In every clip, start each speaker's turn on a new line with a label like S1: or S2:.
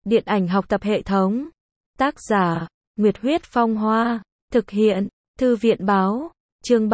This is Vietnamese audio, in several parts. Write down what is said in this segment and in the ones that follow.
S1: Điện ảnh học tập hệ thống. Tác giả, Nguyệt Huyết Phong Hoa. Thực hiện, Thư viện báo. Chương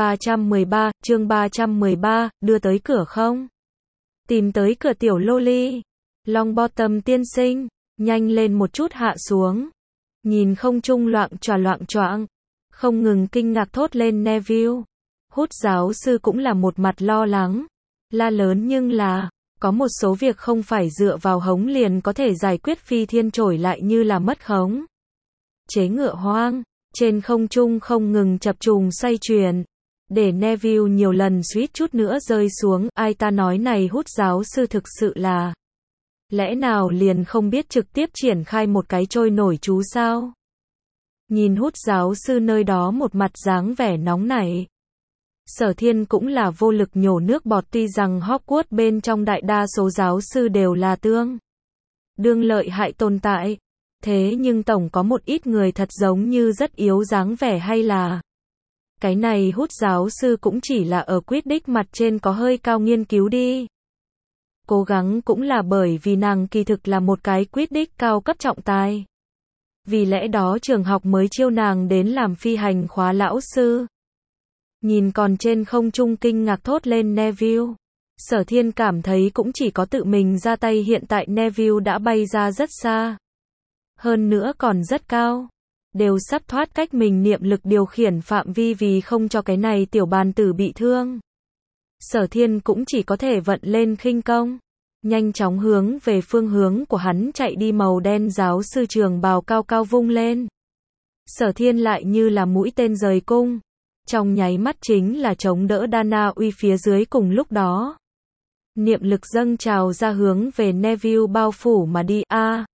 S1: 313, đưa tới cửa không? Tìm tới cửa tiểu loli. Longbottom tiên sinh, nhanh lên một chút hạ xuống. Nhìn không trung loạng choạng, không ngừng kinh ngạc thốt lên Neville. Hút giáo sư cũng là một mặt lo lắng. La lớn nhưng là, có một số việc không phải dựa vào hống liền có thể giải quyết, phi thiên trổi lại như là mất khống. Chế ngựa hoang, trên không trung không ngừng chập trùng xoay chuyển. Để Neville nhiều lần suýt chút nữa rơi xuống, ai ta nói này hút giáo sư thực sự là. Lẽ nào liền không biết trực tiếp triển khai một cái trôi nổi chú sao? Nhìn hút giáo sư nơi đó một mặt dáng vẻ nóng nảy. Sở Thiên cũng là vô lực nhổ nước bọt, tuy rằng Hogwarts bên trong đại đa số giáo sư đều là tương đương lợi hại tồn tại. Thế nhưng tổng có một ít người thật giống như rất yếu dáng vẻ, hay là cái này hút giáo sư cũng chỉ là ở Quidditch mặt trên có hơi cao nghiên cứu đi. Cố gắng cũng là bởi vì nàng kỳ thực là một cái Quidditch cao cấp trọng tài. Vì lẽ đó trường học mới chiêu nàng đến làm phi hành khóa lão sư. Nhìn còn trên không trung kinh ngạc thốt lên Neville. Sở Thiên cảm thấy cũng chỉ có tự mình ra tay, hiện tại Neville đã bay ra rất xa. Hơn nữa còn rất cao. Đều sắp thoát cách mình niệm lực điều khiển phạm vi, vì không cho cái này tiểu bàn tử bị thương. Sở Thiên cũng chỉ có thể vận lên khinh công. Nhanh chóng hướng về phương hướng của hắn chạy đi, màu đen giáo sư trường bào cao cao vung lên. Sở Thiên lại như là mũi tên rời cung. Trong nháy mắt chính là chống đỡ Dana uy phía dưới, cùng lúc đó. Niệm lực dâng trào ra hướng về Neville bao phủ mà đi.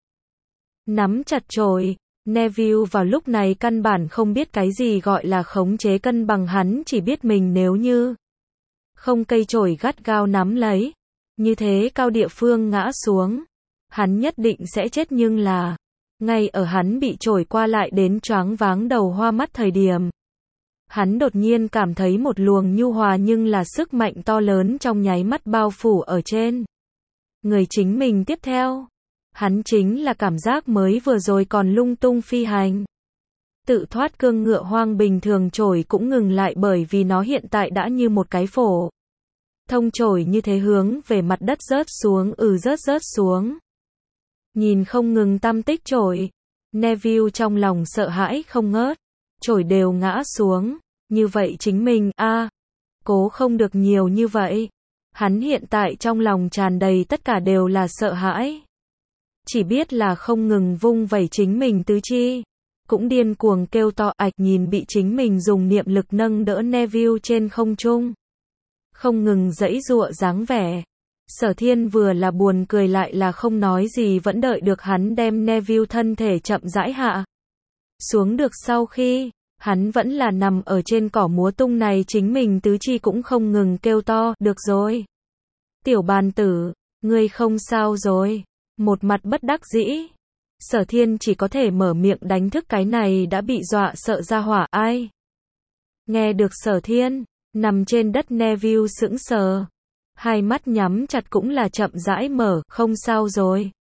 S1: Nắm chặt chổi. Neville vào lúc này căn bản không biết cái gì gọi là khống chế cân bằng, hắn chỉ biết mình nếu như không cây chổi gắt gao nắm lấy, như thế cao địa phương ngã xuống, hắn nhất định sẽ chết, nhưng là ngay ở hắn bị chổi qua lại đến choáng váng đầu hoa mắt thời điểm, hắn đột nhiên cảm thấy một luồng nhu hòa nhưng là sức mạnh to lớn trong nháy mắt bao phủ ở trên người chính mình. Tiếp theo, hắn chính là cảm giác mới vừa rồi còn lung tung phi hành, tự thoát cương ngựa hoang bình thường chổi cũng ngừng lại, bởi vì nó hiện tại đã như một cái phổ thông chổi như thế hướng về mặt đất rớt xuống, rớt xuống. Nhìn không ngừng tăm tích chổi, Neville trong lòng sợ hãi không ngớt, chổi đều ngã xuống, như vậy chính mình, cố không được nhiều như vậy. Hắn hiện tại trong lòng tràn đầy tất cả đều là sợ hãi. Chỉ biết là không ngừng vung vẩy chính mình tứ chi, cũng điên cuồng kêu to ạch, nhìn bị chính mình dùng niệm lực nâng đỡ Neville trên không trung, không ngừng giãy giụa dáng vẻ. Sở Thiên vừa là buồn cười lại là không nói gì, vẫn đợi được hắn đem Neville thân thể chậm rãi hạ xuống được. Sau khi hắn vẫn là nằm ở trên cỏ múa tung này, chính mình tứ chi cũng không ngừng kêu to, được rồi, tiểu bàn tử, ngươi không sao rồi. Một mặt bất đắc dĩ, Sở Thiên chỉ có thể mở miệng đánh thức cái này đã bị dọa sợ ra hỏa. Ai? Nghe được Sở Thiên, nằm trên đất Neville sững sờ, hai mắt nhắm chặt cũng là chậm rãi mở, không sao rồi.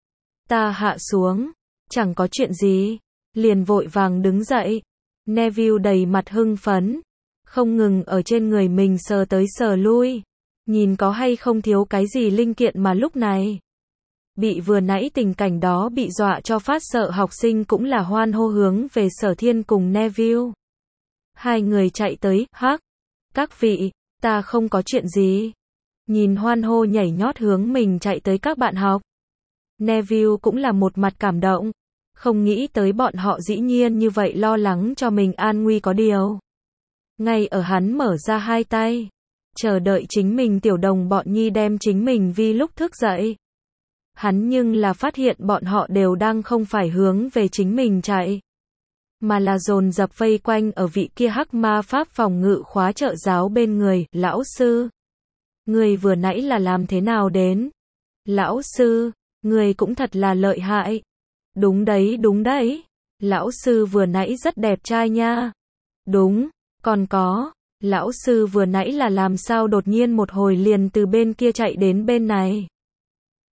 S1: Ta hạ xuống, chẳng có chuyện gì, liền vội vàng đứng dậy. Neville đầy mặt hưng phấn, không ngừng ở trên người mình sờ tới sờ lui, nhìn có hay không thiếu cái gì linh kiện, mà lúc này bị vừa nãy tình cảnh đó bị dọa cho phát sợ học sinh cũng là hoan hô hướng về Sở Thiên cùng Neville. Hai người chạy tới, các vị, ta không có chuyện gì. Nhìn hoan hô nhảy nhót hướng mình chạy tới các bạn học, Neville cũng là một mặt cảm động, không nghĩ tới bọn họ dĩ nhiên như vậy lo lắng cho mình an nguy. Có điều, ngay ở hắn mở ra hai tay, chờ đợi chính mình tiểu đồng bọn nhi đem chính mình vi lúc thức dậy, hắn nhưng là phát hiện bọn họ đều đang không phải hướng về chính mình chạy, mà là dồn dập vây quanh ở vị kia hắc ma pháp phòng ngự khóa trợ giáo bên người. Lão sư, người vừa nãy là làm thế nào đến? Lão sư, người cũng thật là lợi hại. Đúng đấy, lão sư vừa nãy rất đẹp trai nha. Đúng, còn có, lão sư vừa nãy là làm sao đột nhiên một hồi liền từ bên kia chạy đến bên này?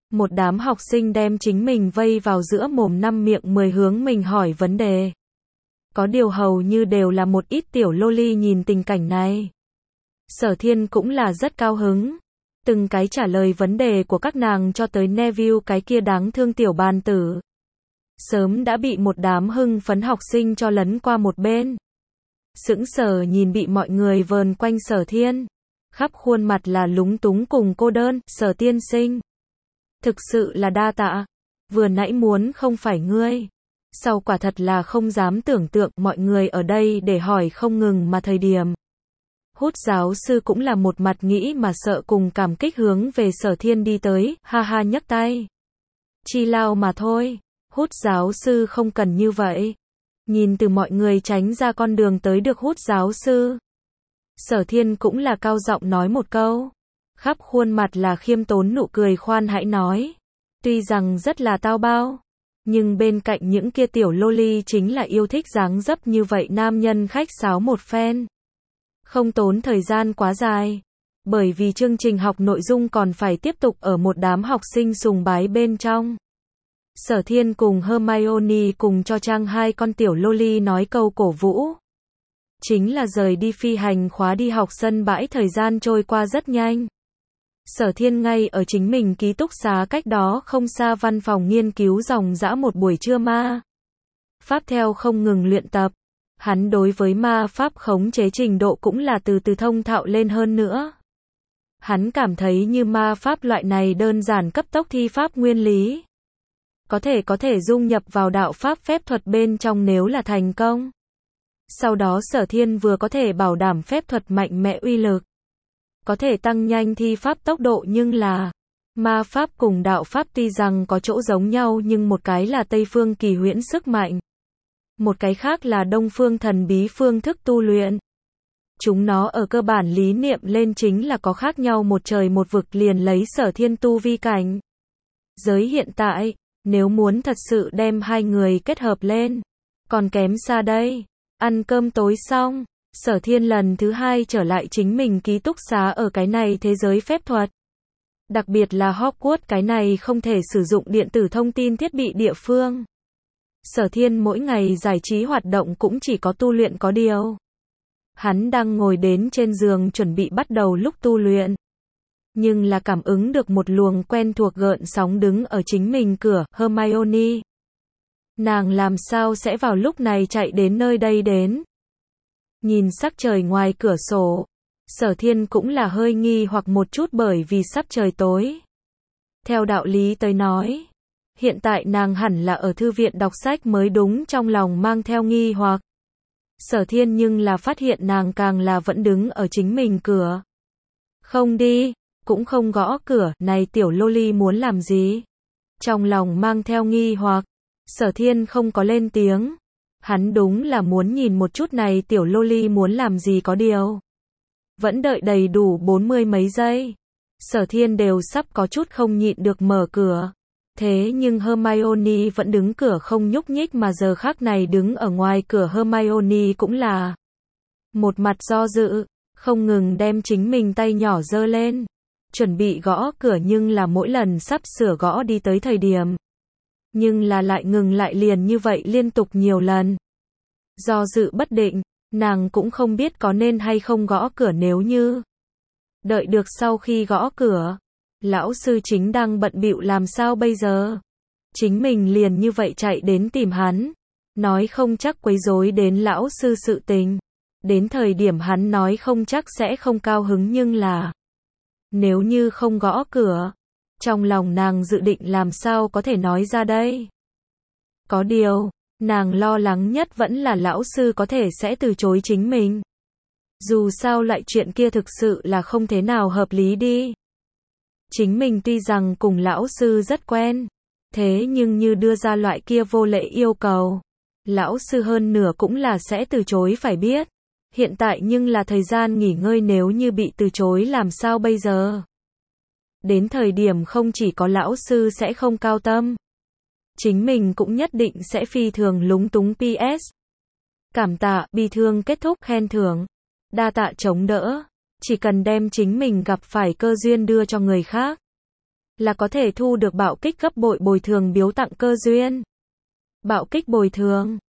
S1: Một đám học sinh đem chính mình vây vào giữa mồm năm miệng mười hướng mình hỏi vấn đề. Có điều hầu như đều là một ít tiểu loli nhìn tình cảnh này. Sở Thiên cũng là rất cao hứng. Từng cái trả lời vấn đề của các nàng cho tới Neville cái kia đáng thương tiểu bàn tử. Sớm đã bị một đám hưng phấn học sinh cho lấn qua một bên. Sững sờ nhìn bị mọi người vờn quanh Sở Thiên. Khắp khuôn mặt là lúng túng cùng cô đơn, Sở tiên sinh. Thực sự là đa tạ. Vừa nãy muốn không phải ngươi. Sau quả thật là không dám tưởng tượng mọi người ở đây để hỏi không ngừng mà thời điểm. Hút giáo sư cũng là một mặt nghĩ mà sợ cùng cảm kích hướng về Sở Thiên đi tới, ha ha nhấc tay. Chi lao mà thôi, Hút giáo sư không cần như vậy. Nhìn từ mọi người tránh ra con đường tới được Hút giáo sư. Sở Thiên cũng là cao giọng nói một câu. Khắp khuôn mặt là khiêm tốn nụ cười khoan hãy nói. Tuy rằng rất là tao bao. Nhưng bên cạnh những kia tiểu loli chính là yêu thích dáng dấp như vậy nam nhân khách sáo một phen. Không tốn thời gian quá dài. Bởi vì chương trình học nội dung còn phải tiếp tục ở một đám học sinh sùng bái bên trong. Sở Thiên cùng Hermione cùng cho Trang hai con tiểu loli nói câu cổ vũ. Chính là rời đi phi hành khóa đi học sân bãi thời gian trôi qua rất nhanh. Sở Thiên ngay ở chính mình ký túc xá cách đó không xa văn phòng nghiên cứu dòng dã một buổi trưa ma pháp theo không ngừng luyện tập. Hắn đối với ma pháp khống chế trình độ cũng là từ từ thông thạo lên hơn nữa. Hắn cảm thấy như ma pháp loại này đơn giản cấp tốc thi pháp nguyên lý. Có thể dung nhập vào đạo pháp phép thuật bên trong nếu là thành công. Sau đó Sở Thiên vừa có thể bảo đảm phép thuật mạnh mẽ uy lực. Có thể tăng nhanh thi pháp tốc độ nhưng là ma pháp cùng đạo pháp tuy rằng có chỗ giống nhau nhưng một cái là Tây phương kỳ huyễn sức mạnh. Một cái khác là Đông phương thần bí phương thức tu luyện. Chúng nó ở cơ bản lý niệm lên chính là có khác nhau một trời một vực liền lấy Sở Thiên tu vi cảnh. Giới hiện tại, nếu muốn thật sự đem hai người kết hợp lên, còn kém xa đây. Ăn cơm tối xong, Sở Thiên lần thứ hai trở lại chính mình ký túc xá ở cái này thế giới phép thuật. Đặc biệt là Hogwarts cái này không thể sử dụng điện tử thông tin thiết bị địa phương. Sở Thiên mỗi ngày giải trí hoạt động cũng chỉ có tu luyện có điều. Hắn đang ngồi đến trên giường chuẩn bị bắt đầu lúc tu luyện. Nhưng là cảm ứng được một luồng quen thuộc gợn sóng đứng ở chính mình cửa, Hermione. Nàng làm sao sẽ vào lúc này chạy đến nơi đây đến? Nhìn sắc trời ngoài cửa sổ, Sở Thiên cũng là hơi nghi hoặc một chút bởi vì sắp trời tối. Theo đạo lý tới nói, hiện tại nàng hẳn là ở thư viện đọc sách mới đúng, trong lòng mang theo nghi hoặc. Sở Thiên nhưng là phát hiện nàng càng là vẫn đứng ở chính mình cửa. Không đi, cũng không gõ cửa, này tiểu loli muốn làm gì? Trong lòng mang theo nghi hoặc, Sở Thiên không có lên tiếng. Hắn đúng là muốn nhìn một chút này tiểu loli muốn làm gì có điều. Vẫn đợi đầy đủ 40 mấy giây. Sở Thiên đều sắp có chút không nhịn được mở cửa. Thế nhưng Hermione vẫn đứng cửa không nhúc nhích mà giờ khắc này đứng ở ngoài cửa Hermione cũng là một mặt do dự, không ngừng đem chính mình tay nhỏ giơ lên. Chuẩn bị gõ cửa nhưng là mỗi lần sắp sửa gõ đi tới thời điểm. Nhưng là lại ngừng lại liền như vậy liên tục nhiều lần. Do dự bất định, nàng cũng không biết có nên hay không gõ cửa nếu như. Đợi được sau khi gõ cửa, lão sư chính đang bận bịu làm sao bây giờ? Chính mình liền như vậy chạy đến tìm hắn. Nói không chắc quấy rối đến lão sư sự tình. Đến thời điểm hắn nói không chắc sẽ không cao hứng nhưng là. Nếu như không gõ cửa. Trong lòng nàng dự định làm sao có thể nói ra đây. Có điều, nàng lo lắng nhất vẫn là lão sư có thể sẽ từ chối chính mình. Dù sao loại chuyện kia thực sự là không thế nào hợp lý đi. Chính mình tuy rằng cùng lão sư rất quen, thế nhưng như đưa ra loại kia vô lễ yêu cầu, lão sư hơn nửa cũng là sẽ từ chối phải biết. Hiện tại nhưng là thời gian nghỉ ngơi nếu như bị từ chối làm sao bây giờ? Đến thời điểm không chỉ có lão sư sẽ không cao tâm, chính mình cũng nhất định sẽ phi thường lúng túng. PS. Cảm tạ, bi thương kết thúc, khen thưởng. Đa tạ chống đỡ. Chỉ cần đem chính mình gặp phải cơ duyên đưa cho người khác. là có thể thu được bạo kích gấp bội bồi thường biếu tặng cơ duyên. Bạo kích bồi thường.